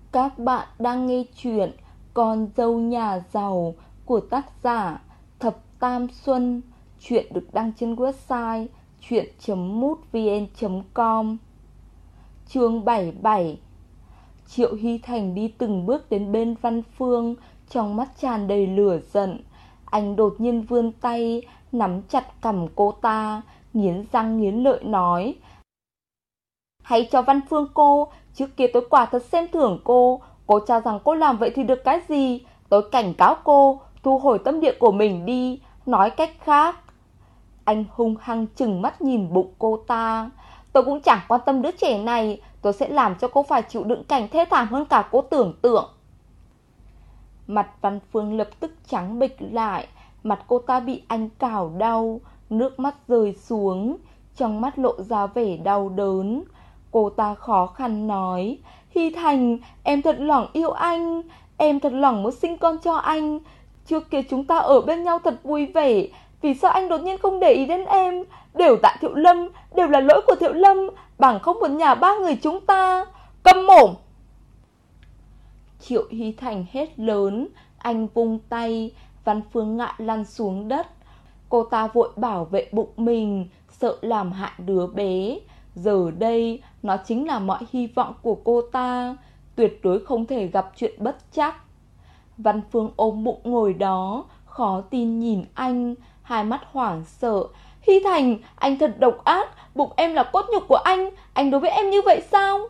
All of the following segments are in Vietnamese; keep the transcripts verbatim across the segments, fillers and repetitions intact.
Các bạn đang nghe chuyện Con dâu nhà giàu của tác giả Thập Tam Xuân. Chuyện được đăng trên website chuyện chấm mútvn chấm com. Chương bảy mươi bảy. Triệu Hy Thành đi từng bước đến bên Văn Phương, trong mắt tràn đầy lửa giận. Anh đột nhiên vươn tay nắm chặt cằm cô ta, nghiến răng nghiến lợi nói: "Hãy cho Văn Phương cô, trước kia tôi quả thật xem thường cô. Cô cho rằng cô làm vậy thì được cái gì? Tôi cảnh cáo cô, thu hồi tâm địa của mình đi. Nói cách khác..." Anh hung hăng trừng mắt nhìn bụng cô ta: "Tôi cũng chẳng quan tâm đứa trẻ này. Tôi sẽ làm cho cô phải chịu đựng cảnh thê thảm hơn cả cô tưởng tượng." Mặt Văn Phương lập tức trắng bệch lại. Mặt cô ta bị anh cào đau, nước mắt rơi xuống, trong mắt lộ ra vẻ đau đớn. Cô ta khó khăn nói: "Hy Thành, em thật lòng yêu anh. Em thật lòng muốn sinh con cho anh. Trước kia chúng ta ở bên nhau thật vui vẻ. Vì sao anh đột nhiên không để ý đến em? Đều tại Thiệu Lâm, đều là lỗi của Thiệu Lâm. Bằng không một nhà ba người chúng ta..." "Câm mồm!" Triệu Hy Thành hét lớn. Anh vung tay, Văn Phương ngã lăn xuống đất. Cô ta vội bảo vệ bụng mình, sợ làm hại đứa bé. Giờ đây, nó chính là mọi hy vọng của cô ta, tuyệt đối không thể gặp chuyện bất trắc. Văn Phương ôm bụng ngồi đó, khó tin nhìn anh, hai mắt hoảng sợ. "Hy Thành, anh thật độc ác, bụng em là cốt nhục của anh, anh đối với em như vậy sao?"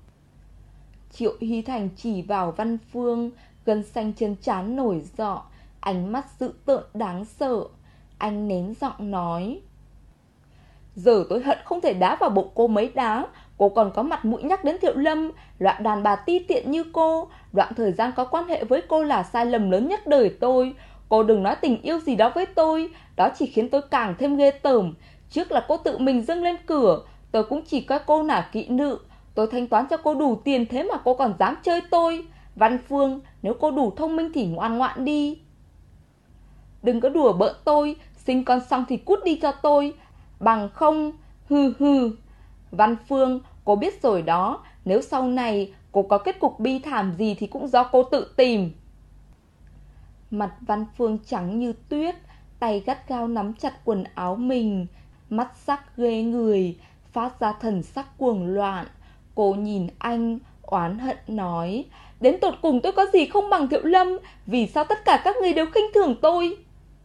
Triệu Hy Thành chỉ vào Văn Phương, gân xanh trên trán nổi rọ, ánh mắt dữ tợn đáng sợ. Anh nén giọng nói: "Giờ tôi hận không thể đá vào bụng cô mấy đá. Cô còn có mặt mũi nhắc đến Thiệu Lâm, loại đàn bà ti tiện như cô. Đoạn thời gian có quan hệ với cô là sai lầm lớn nhất đời tôi. Cô đừng nói tình yêu gì đó với tôi, đó chỉ khiến tôi càng thêm ghê tởm. Trước là cô tự mình dâng lên cửa, tôi cũng chỉ coi cô là kỹ nữ. Tôi thanh toán cho cô đủ tiền, thế mà cô còn dám chơi tôi. Văn Phương, nếu cô đủ thông minh thì ngoan ngoãn đi. Đừng có đùa bỡn tôi, sinh con xong thì cút đi cho tôi. Bằng không, hừ hừ. Văn Phương, cô biết rồi đó, nếu sau này cô có kết cục bi thảm gì thì cũng do cô tự tìm." Mặt Văn Phương trắng như tuyết, tay gắt gao nắm chặt quần áo mình, mắt sắc ghê người, phát ra thần sắc cuồng loạn. Cô nhìn anh, oán hận nói: "Đến tột cùng tôi có gì không bằng Thiệu Lâm? Vì sao tất cả các người đều khinh thường tôi?"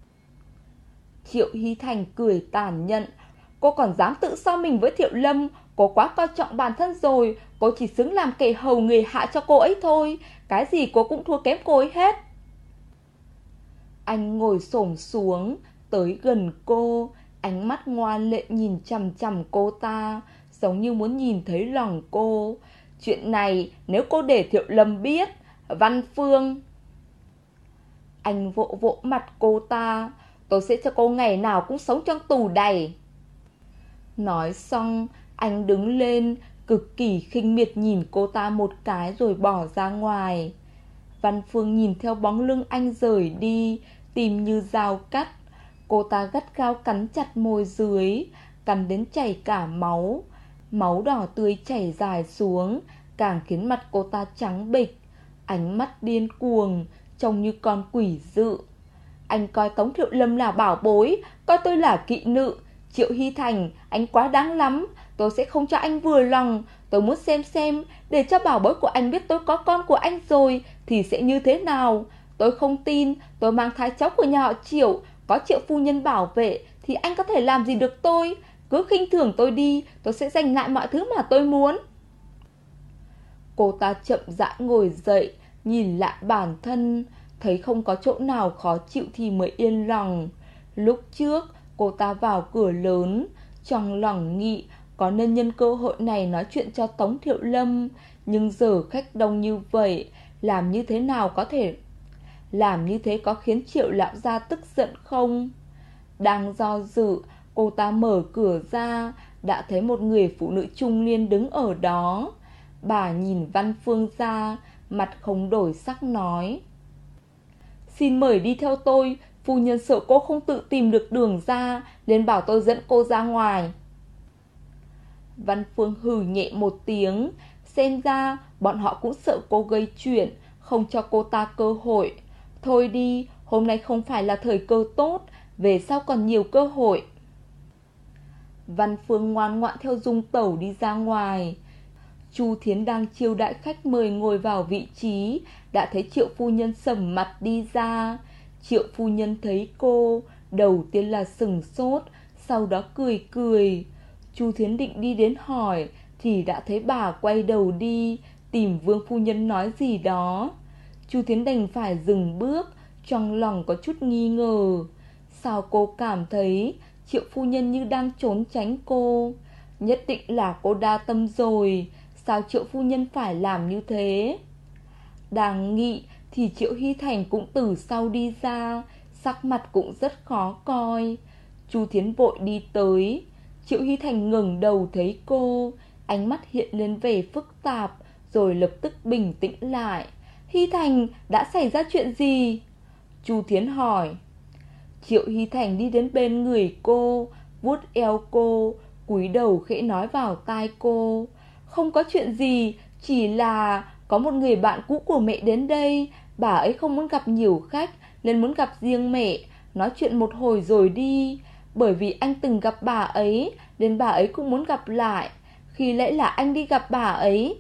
Triệu Hy Thành cười tàn nhẫn: "Cô còn dám tự so mình với Thiệu Lâm. Cô quá coi trọng bản thân rồi. Cô chỉ xứng làm kẻ hầu người hạ cho cô ấy thôi. Cái gì cô cũng thua kém cô ấy hết." Anh ngồi xổm xuống, tới gần cô, ánh mắt ngoan lệ nhìn chằm chằm cô ta, giống như muốn nhìn thấy lòng cô. "Chuyện này nếu cô để Thiệu Lâm biết..." "Văn Phương..." Anh vỗ vỗ mặt cô ta: "Tôi sẽ cho cô ngày nào cũng sống trong tù đầy." Nói xong, anh đứng lên, cực kỳ khinh miệt nhìn cô ta một cái rồi bỏ ra ngoài. Văn Phương nhìn theo bóng lưng anh rời đi, tim như dao cắt. Cô ta gắt gao cắn chặt môi dưới, cắn đến chảy cả máu. Máu đỏ tươi chảy dài xuống, càng khiến mặt cô ta trắng bệch, ánh mắt điên cuồng, trông như con quỷ dữ. "Anh coi Tống Thiệu Lâm là bảo bối, coi tôi là kỵ nữ. Triệu Hy Thành, anh quá đáng lắm. Tôi sẽ không cho anh vừa lòng. Tôi muốn xem xem, để cho bảo bối của anh biết tôi có con của anh rồi thì sẽ như thế nào. Tôi không tin tôi mang thai cháu của nhà họ Triệu, có Triệu phu nhân bảo vệ thì anh có thể làm gì được tôi. Cứ khinh thường tôi đi, tôi sẽ giành lại mọi thứ mà tôi muốn." Cô ta chậm rãi ngồi dậy, nhìn lại bản thân, thấy không có chỗ nào khó chịu thì mới yên lòng. Lúc trước cô ta vào cửa lớn, trong lòng nghĩ có nên nhân cơ hội này nói chuyện cho Tống Thiệu Lâm. Nhưng giờ khách đông như vậy, làm như thế nào có thể Làm như thế có khiến Triệu lão gia tức giận không? Đang do dự, cô ta mở cửa ra, đã thấy một người phụ nữ trung niên đứng ở đó. Bà nhìn Văn Phương ra, mặt không đổi sắc nói: "Xin mời đi theo tôi, phu nhân sợ cô không tự tìm được đường ra nên bảo tôi dẫn cô ra ngoài." Văn Phương hừ nhẹ một tiếng, xem ra Bọn họ cũng sợ cô gây chuyện, không cho cô ta cơ hội. Thôi đi, hôm nay không phải là thời cơ tốt, về sau còn nhiều cơ hội. Văn Phương ngoan ngoãn theo Dung Tẩu đi ra ngoài. Chu Thiến đang chiêu đãi khách mời ngồi vào vị trí, đã thấy Triệu phu nhân sầm mặt đi ra. Triệu phu nhân thấy cô, đầu tiên là sừng sốt, sau đó cười cười. Chu Thiến định đi đến hỏi, thì đã thấy bà quay đầu đi, tìm Vương phu nhân nói gì đó. Chu Thiến đành phải dừng bước, trong lòng có chút nghi ngờ. Sao cô cảm thấy Triệu phu nhân như đang trốn tránh cô? Nhất định là cô đa tâm rồi, sao Triệu phu nhân phải làm như thế? Đang nghĩ thì Triệu Hy Thành cũng từ sau đi ra, sắc mặt cũng rất khó coi. Chu Thiến vội đi tới. Triệu Hy Thành ngẩng đầu thấy cô, ánh mắt hiện lên vẻ phức tạp, rồi lập tức bình tĩnh lại. Hy Thành, đã xảy ra chuyện gì? Chu Thiến hỏi. Triệu Hy Thành đi đến bên người cô, vuốt eo cô, cúi đầu khẽ nói vào tai cô. Không có chuyện gì, chỉ là có một người bạn cũ của mẹ đến đây. Bà ấy không muốn gặp nhiều khách, nên muốn gặp riêng mẹ, nói chuyện một hồi rồi đi. Bởi vì anh từng gặp bà ấy, nên bà ấy cũng muốn gặp lại. Khi lẽ là anh đi gặp bà ấy.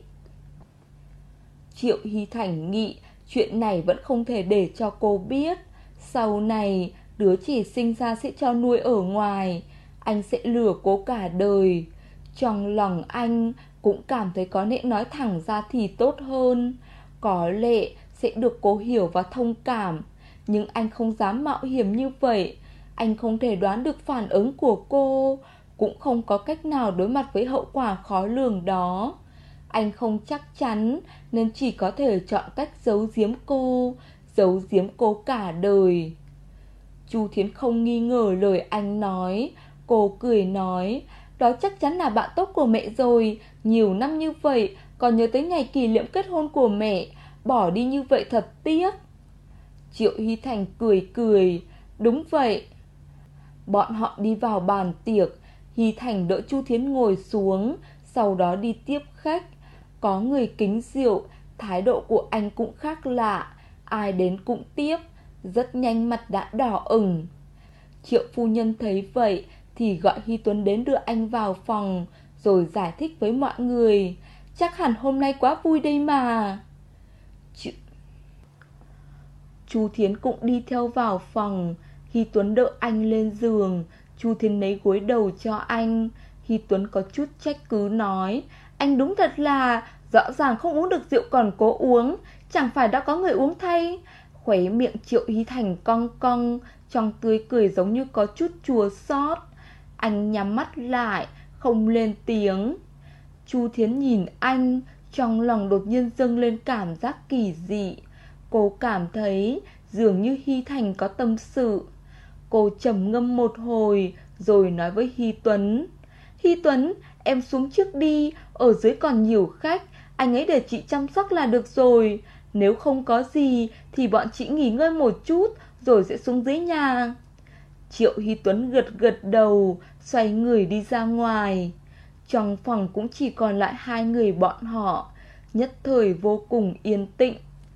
Triệu Hy Thành nghĩ chuyện này vẫn không thể để cho cô biết. Sau này đứa trẻ sinh ra sẽ cho nuôi ở ngoài, anh sẽ lừa cô cả đời. Trong lòng anh cũng cảm thấy có lẽ nói thẳng ra thì tốt hơn, có lẽ sẽ được cô hiểu và thông cảm. Nhưng anh không dám mạo hiểm như vậy. Anh không thể đoán được phản ứng của cô, cũng không có cách nào đối mặt với hậu quả khó lường đó. Anh không chắc chắn, nên chỉ có thể chọn cách giấu giếm cô, giấu giếm cô cả đời. Chu Thiến không nghi ngờ lời anh nói. Cô cười nói, đó chắc chắn là bạn tốt của mẹ rồi. Nhiều năm như vậy, còn nhớ tới ngày kỷ niệm kết hôn của mẹ. Bỏ đi như vậy thật tiếc. Triệu Hy Thành cười cười, đúng vậy. Bọn họ đi vào bàn tiệc. Hy Thành đỡ Chu Thiến ngồi xuống, sau đó đi tiếp khách. Có người kính rượu, thái độ của anh cũng khác lạ, ai đến cũng tiếp. Rất nhanh mặt đã đỏ ửng. Triệu phu nhân thấy vậy thì gọi Hy Tuấn đến đưa anh vào phòng, rồi giải thích với mọi người. Chắc hẳn hôm nay quá vui đây mà. Ch... Chu Thiến cũng đi theo vào phòng. Hy Tuấn đỡ anh lên giường. Chu Thiến lấy gối đầu cho anh. Hy Tuấn có chút trách cứ nói, anh đúng thật là rõ ràng không uống được rượu còn cố uống, chẳng phải đã có người uống thay. Khóe miệng Triệu Hy Thành cong cong, trong tươi cười giống như có chút chua xót. Anh nhắm mắt lại, không lên tiếng. Chu Thiến nhìn anh, trong lòng đột nhiên dâng lên cảm giác kỳ dị. Cô cảm thấy dường như Hy Thành có tâm sự. Cô trầm ngâm một hồi, rồi nói với Hy Tuấn. Hy Tuấn, em xuống trước đi, ở dưới còn nhiều khách, anh ấy để chị chăm sóc là được rồi. Nếu không có gì thì bọn chị nghỉ ngơi một chút, rồi sẽ xuống dưới nhà. Triệu Hy Tuấn gật gật đầu, xoay người đi ra ngoài. Trong phòng cũng chỉ còn lại hai người bọn họ, nhất thời vô cùng yên tĩnh.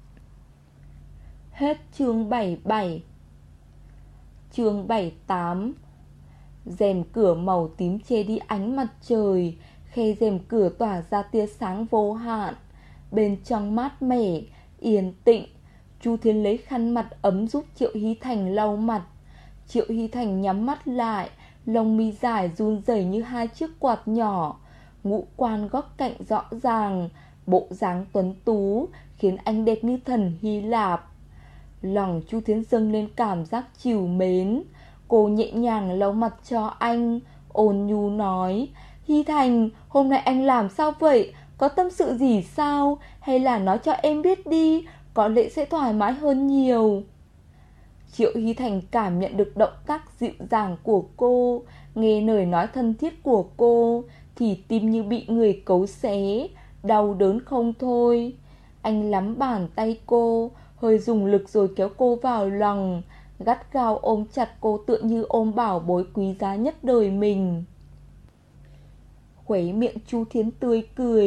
Hết chương bảy mươi bảy. Chương bảy mươi tám. Rèm cửa màu tím che đi ánh mặt trời, khe rèm cửa tỏa ra tia sáng vô hạn. Bên trong mát mẻ, yên tĩnh. Chu Thiến lấy khăn mặt ấm giúp Triệu Hy Thành lau mặt. Triệu Hy Thành nhắm mắt lại, lông mi dài run rẩy như hai chiếc quạt nhỏ, ngũ quan góc cạnh rõ ràng, bộ dáng tuấn tú khiến anh đẹp như thần Hy Lạp. Lòng Chu Thiến dâng lên cảm giác trìu mến. Cô nhẹ nhàng lau mặt cho anh, ôn nhu nói, Hy Thành, hôm nay anh làm sao vậy? Có tâm sự gì sao? Hay là nói cho em biết đi, có lẽ sẽ thoải mái hơn nhiều. Triệu Hy Thành cảm nhận được động tác dịu dàng của cô, nghe lời nói thân thiết của cô, thì tim như bị người cấu xé, đau đớn không thôi. Anh nắm bàn tay cô, hơi dùng lực rồi kéo cô vào lòng, gắt gao ôm chặt cô tựa như ôm bảo bối quý giá nhất đời mình. Khóe miệng Chu Thiến tươi cười,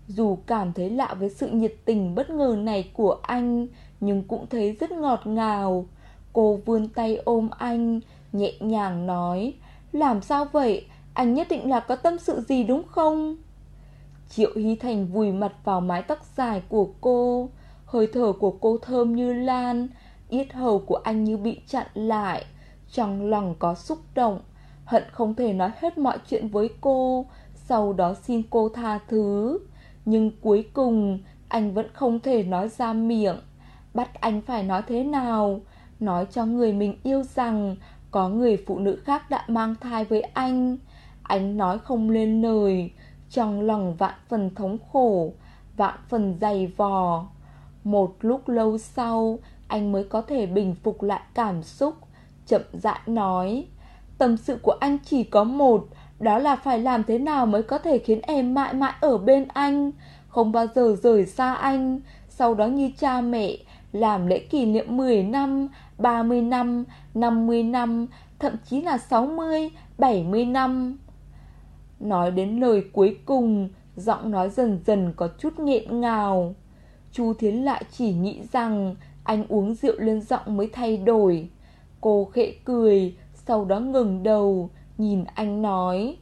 Dù cảm thấy lạ với sự nhiệt tình bất ngờ này của anh, nhưng cũng thấy rất ngọt ngào. Cô vươn tay ôm anh, nhẹ nhàng nói: làm sao vậy? Anh nhất định là có tâm sự gì đúng không? Triệu Hy Thành vùi mặt vào mái tóc dài của cô. Hơi thở của cô thơm như lan. Yết hầu của anh như bị chặn lại. Trong lòng có xúc động, hận không thể nói hết mọi chuyện với cô, sau đó xin cô tha thứ. Nhưng cuối cùng anh vẫn không thể nói ra miệng. Bắt anh phải nói thế nào? Nói cho người mình yêu rằng có người phụ nữ khác đã mang thai với anh. Anh nói không lên lời. Trong lòng vạn phần thống khổ, vạn phần dày vò. Một lúc lâu sau, anh mới có thể bình phục lại cảm xúc, chậm rãi nói: tâm sự của anh chỉ có một, đó là phải làm thế nào mới có thể khiến em mãi mãi ở bên anh, không bao giờ rời xa anh. Sau đó như cha mẹ, làm lễ kỷ niệm mười năm, ba mươi năm, năm mươi năm, thậm chí là sáu mươi, bảy mươi năm. Nói đến lời cuối cùng, giọng nói dần dần có chút nghẹn ngào. Chu Thiến lại chỉ nghĩ rằng anh uống rượu lên giọng mới thay đổi. Cô khẽ cười, sau đó ngừng đầu, nhìn anh nói: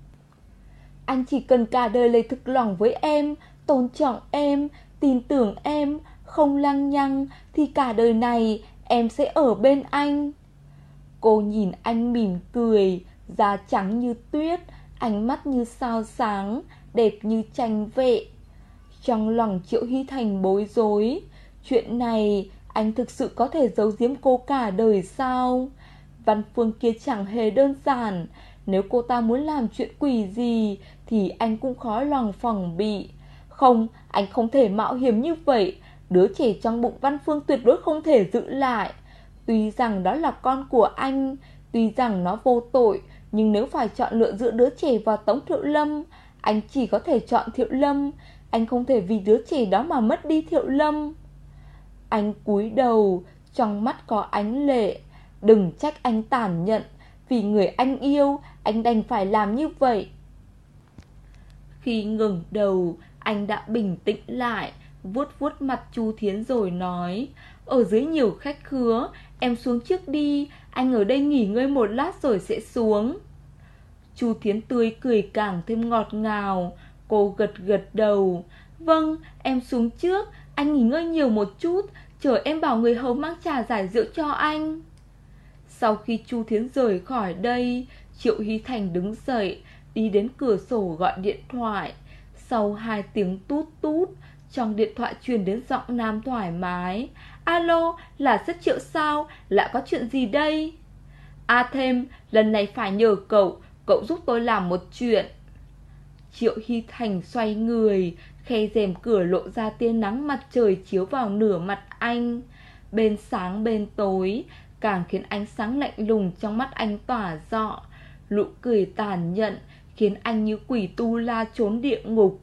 anh chỉ cần cả đời lấy thực lòng với em, tôn trọng em, tin tưởng em, không lăng nhăng, thì cả đời này em sẽ ở bên anh. Cô nhìn anh mỉm cười, da trắng như tuyết, ánh mắt như sao sáng, đẹp như tranh vệ. Trong lòng Triệu Hy Thành bối rối. Chuyện này anh thực sự có thể giấu giếm cô cả đời sao? Văn Phương kia chẳng hề đơn giản. Nếu cô ta muốn làm chuyện quỷ gì thì anh cũng khó lòng phòng bị. Không, anh không thể mạo hiểm như vậy. Đứa trẻ trong bụng Văn Phương tuyệt đối không thể giữ lại. Tuy rằng đó là con của anh, tuy rằng nó vô tội, nhưng nếu phải chọn lựa giữa đứa trẻ và Tống Thiệu Lâm, anh chỉ có thể chọn Thiệu Lâm. Anh không thể vì đứa trẻ đó mà mất đi Thiệu Lâm. Anh cúi đầu, trong mắt có ánh lệ. Đừng trách anh tàn nhẫn, vì người anh yêu, anh đành phải làm như vậy. Khi ngẩng đầu, anh đã bình tĩnh lại, vuốt vuốt mặt Chu Thiến rồi nói: ở dưới nhiều khách khứa, em xuống trước đi, anh ở đây nghỉ ngơi một lát rồi sẽ xuống. Chu Thiến tươi cười càng thêm ngọt ngào. Cô gật gật đầu: vâng, em xuống trước, anh nghỉ ngơi nhiều một chút, chờ em bảo người hầu mang trà giải rượu cho anh. Sau khi Chu Thiến rời khỏi đây, Triệu Hy Thành đứng dậy, đi đến cửa sổ gọi điện thoại. Sau hai tiếng tút tút, trong điện thoại truyền đến giọng nam thoải mái: alo, là sếp Triệu sao? Lại có chuyện gì đây? À thêm, lần này phải nhờ cậu, cậu giúp tôi làm một chuyện. Triệu Hy Thành xoay người, khe rèm cửa lộ ra tia nắng mặt trời chiếu vào nửa mặt anh. Bên sáng bên tối, càng khiến ánh sáng lạnh lùng trong mắt anh tỏa rọ. Nụ cười tàn nhẫn khiến anh như quỷ tu la trốn địa ngục.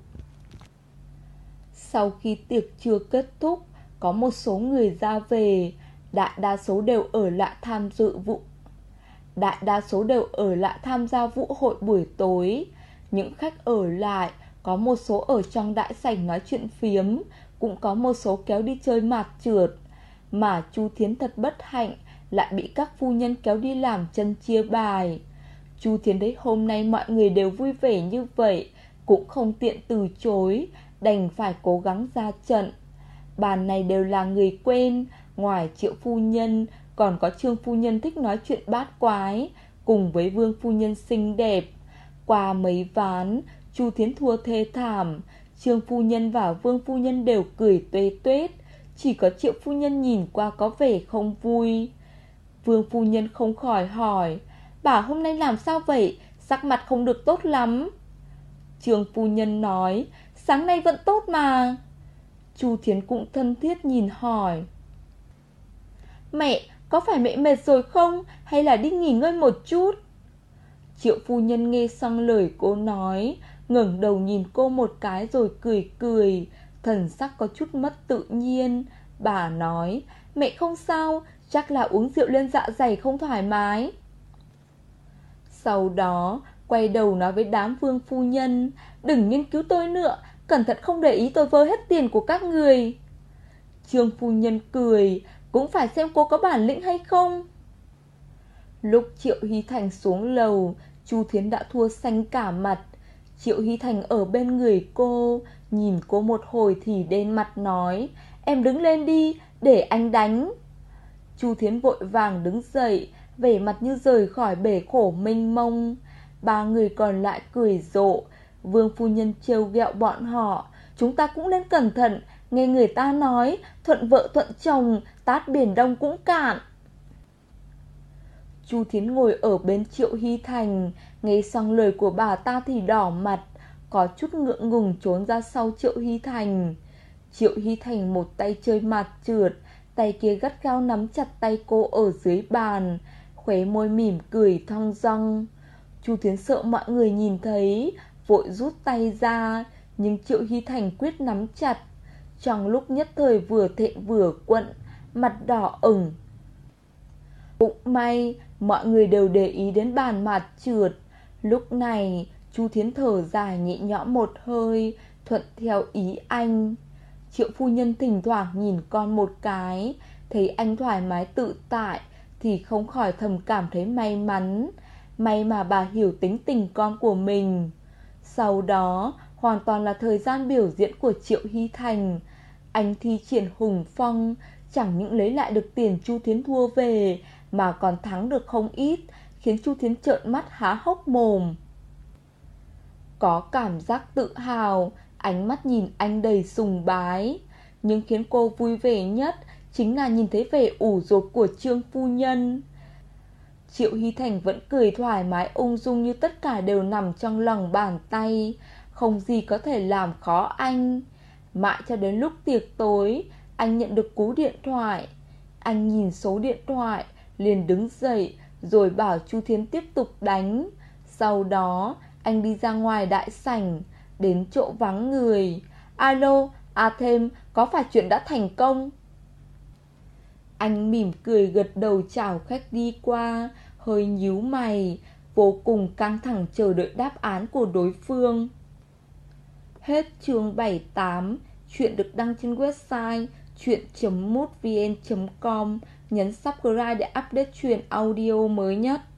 Sau khi tiệc trưa kết thúc, có một số người ra về. Đại đa số đều ở lại tham dự vụ Đại đa số đều ở lại tham gia vũ hội buổi tối. Những khách ở lại, có một số ở trong đại sảnh nói chuyện phiếm, cũng có một số kéo đi chơi mạt trượt. Mà Chu Thiến thật bất hạnh, lại bị các phu nhân kéo đi làm chân chia bài. Chu Thiến thấy hôm nay mọi người đều vui vẻ như vậy, cũng không tiện từ chối, đành phải cố gắng ra trận. Bàn này đều là người quen, ngoài Triệu phu nhân, còn có Trương phu nhân thích nói chuyện bát quái, cùng với Vương phu nhân xinh đẹp. Qua mấy ván, Chu Thiến thua thê thảm. Trương phu nhân và Vương phu nhân đều cười tuê tuét, chỉ có Triệu phu nhân nhìn qua có vẻ không vui. Vương phu nhân không khỏi hỏi: bà hôm nay làm sao vậy? Sắc mặt không được tốt lắm. Trương phu nhân nói: sáng nay vẫn tốt mà. Chu Thiến cũng thân thiết nhìn hỏi: mẹ, có phải mẹ mệt rồi không? Hay là đi nghỉ ngơi một chút? Triệu phu nhân nghe xong lời cô nói, ngẩng đầu nhìn cô một cái rồi cười cười, thần sắc có chút mất tự nhiên. Bà nói: mẹ không sao, chắc là uống rượu lên dạ dày không thoải mái. Sau đó quay đầu nói với đám Vương phu nhân: đừng nghiên cứu tôi nữa, cẩn thận không để ý tôi vơ hết tiền của các người. Trương phu nhân cười, cũng phải xem cô có bản lĩnh hay không. Lúc Triệu Hy Thành xuống lầu, Chu Thiến đã thua xanh cả mặt. Triệu Hy Thành ở bên người cô, nhìn cô một hồi thì đen mặt nói, em đứng lên đi, để anh đánh. Chu Thiến vội vàng đứng dậy, vẻ mặt như rời khỏi bể khổ mênh mông. Ba người còn lại cười rộ. Vương phu nhân trêu ghẹo bọn họ, chúng ta cũng nên cẩn thận, nghe người ta nói thuận vợ thuận chồng, tát biển Đông cũng cạn. Chu Thiến ngồi ở bên Triệu Hy Thành, nghe xong lời của bà ta thì đỏ mặt, có chút ngượng ngùng trốn ra sau Triệu Hy Thành. Triệu Hy Thành một tay chơi mặt trượt, tay kia gắt gao nắm chặt tay cô ở dưới bàn, khóe môi mỉm cười thong dong. Chu Thiến sợ mọi người nhìn thấy, vội rút tay ra, nhưng Triệu Hy Thành quyết nắm chặt. Trong lúc nhất thời vừa thẹn vừa quẫn, mặt đỏ ửng. Cũng may mọi người đều để ý đến bàn mặt trượt. Lúc này Chu Thiến thở dài nhẹ nhõm một hơi, thuận theo ý anh. Triệu phu nhân thỉnh thoảng nhìn con một cái, thấy anh thoải mái tự tại thì không khỏi thầm cảm thấy may mắn. May mà bà hiểu tính tình con của mình. Sau đó hoàn toàn là thời gian biểu diễn của Triệu Hy Thành. Anh thi triển hùng phong, chẳng những lấy lại được tiền Chu Thiến thua về, mà còn thắng được không ít, khiến Chu Thiến trợn mắt há hốc mồm. Có cảm giác tự hào, ánh mắt nhìn anh đầy sùng bái. Nhưng khiến cô vui vẻ nhất chính là nhìn thấy vẻ ủ rột của Trương phu nhân. Triệu Hy Thành vẫn cười thoải mái ung dung như tất cả đều nằm trong lòng bàn tay, không gì có thể làm khó anh. Mãi cho đến lúc tiệc tối, anh nhận được cú điện thoại. Anh nhìn số điện thoại, liền đứng dậy, rồi bảo Chu Thiến tiếp tục đánh. Sau đó, anh đi ra ngoài đại sảnh, đến chỗ vắng người. Alo, A Thêm, có phải chuyện đã thành công? Anh mỉm cười gật đầu chào khách đi qua, hơi nhíu mày, vô cùng căng thẳng chờ đợi đáp án của đối phương. Hết chương bảy mươi tám. Chuyện được đăng trên website chuyện chấm mútvn chấm com. Nhấn subscribe để update chuyện audio mới nhất.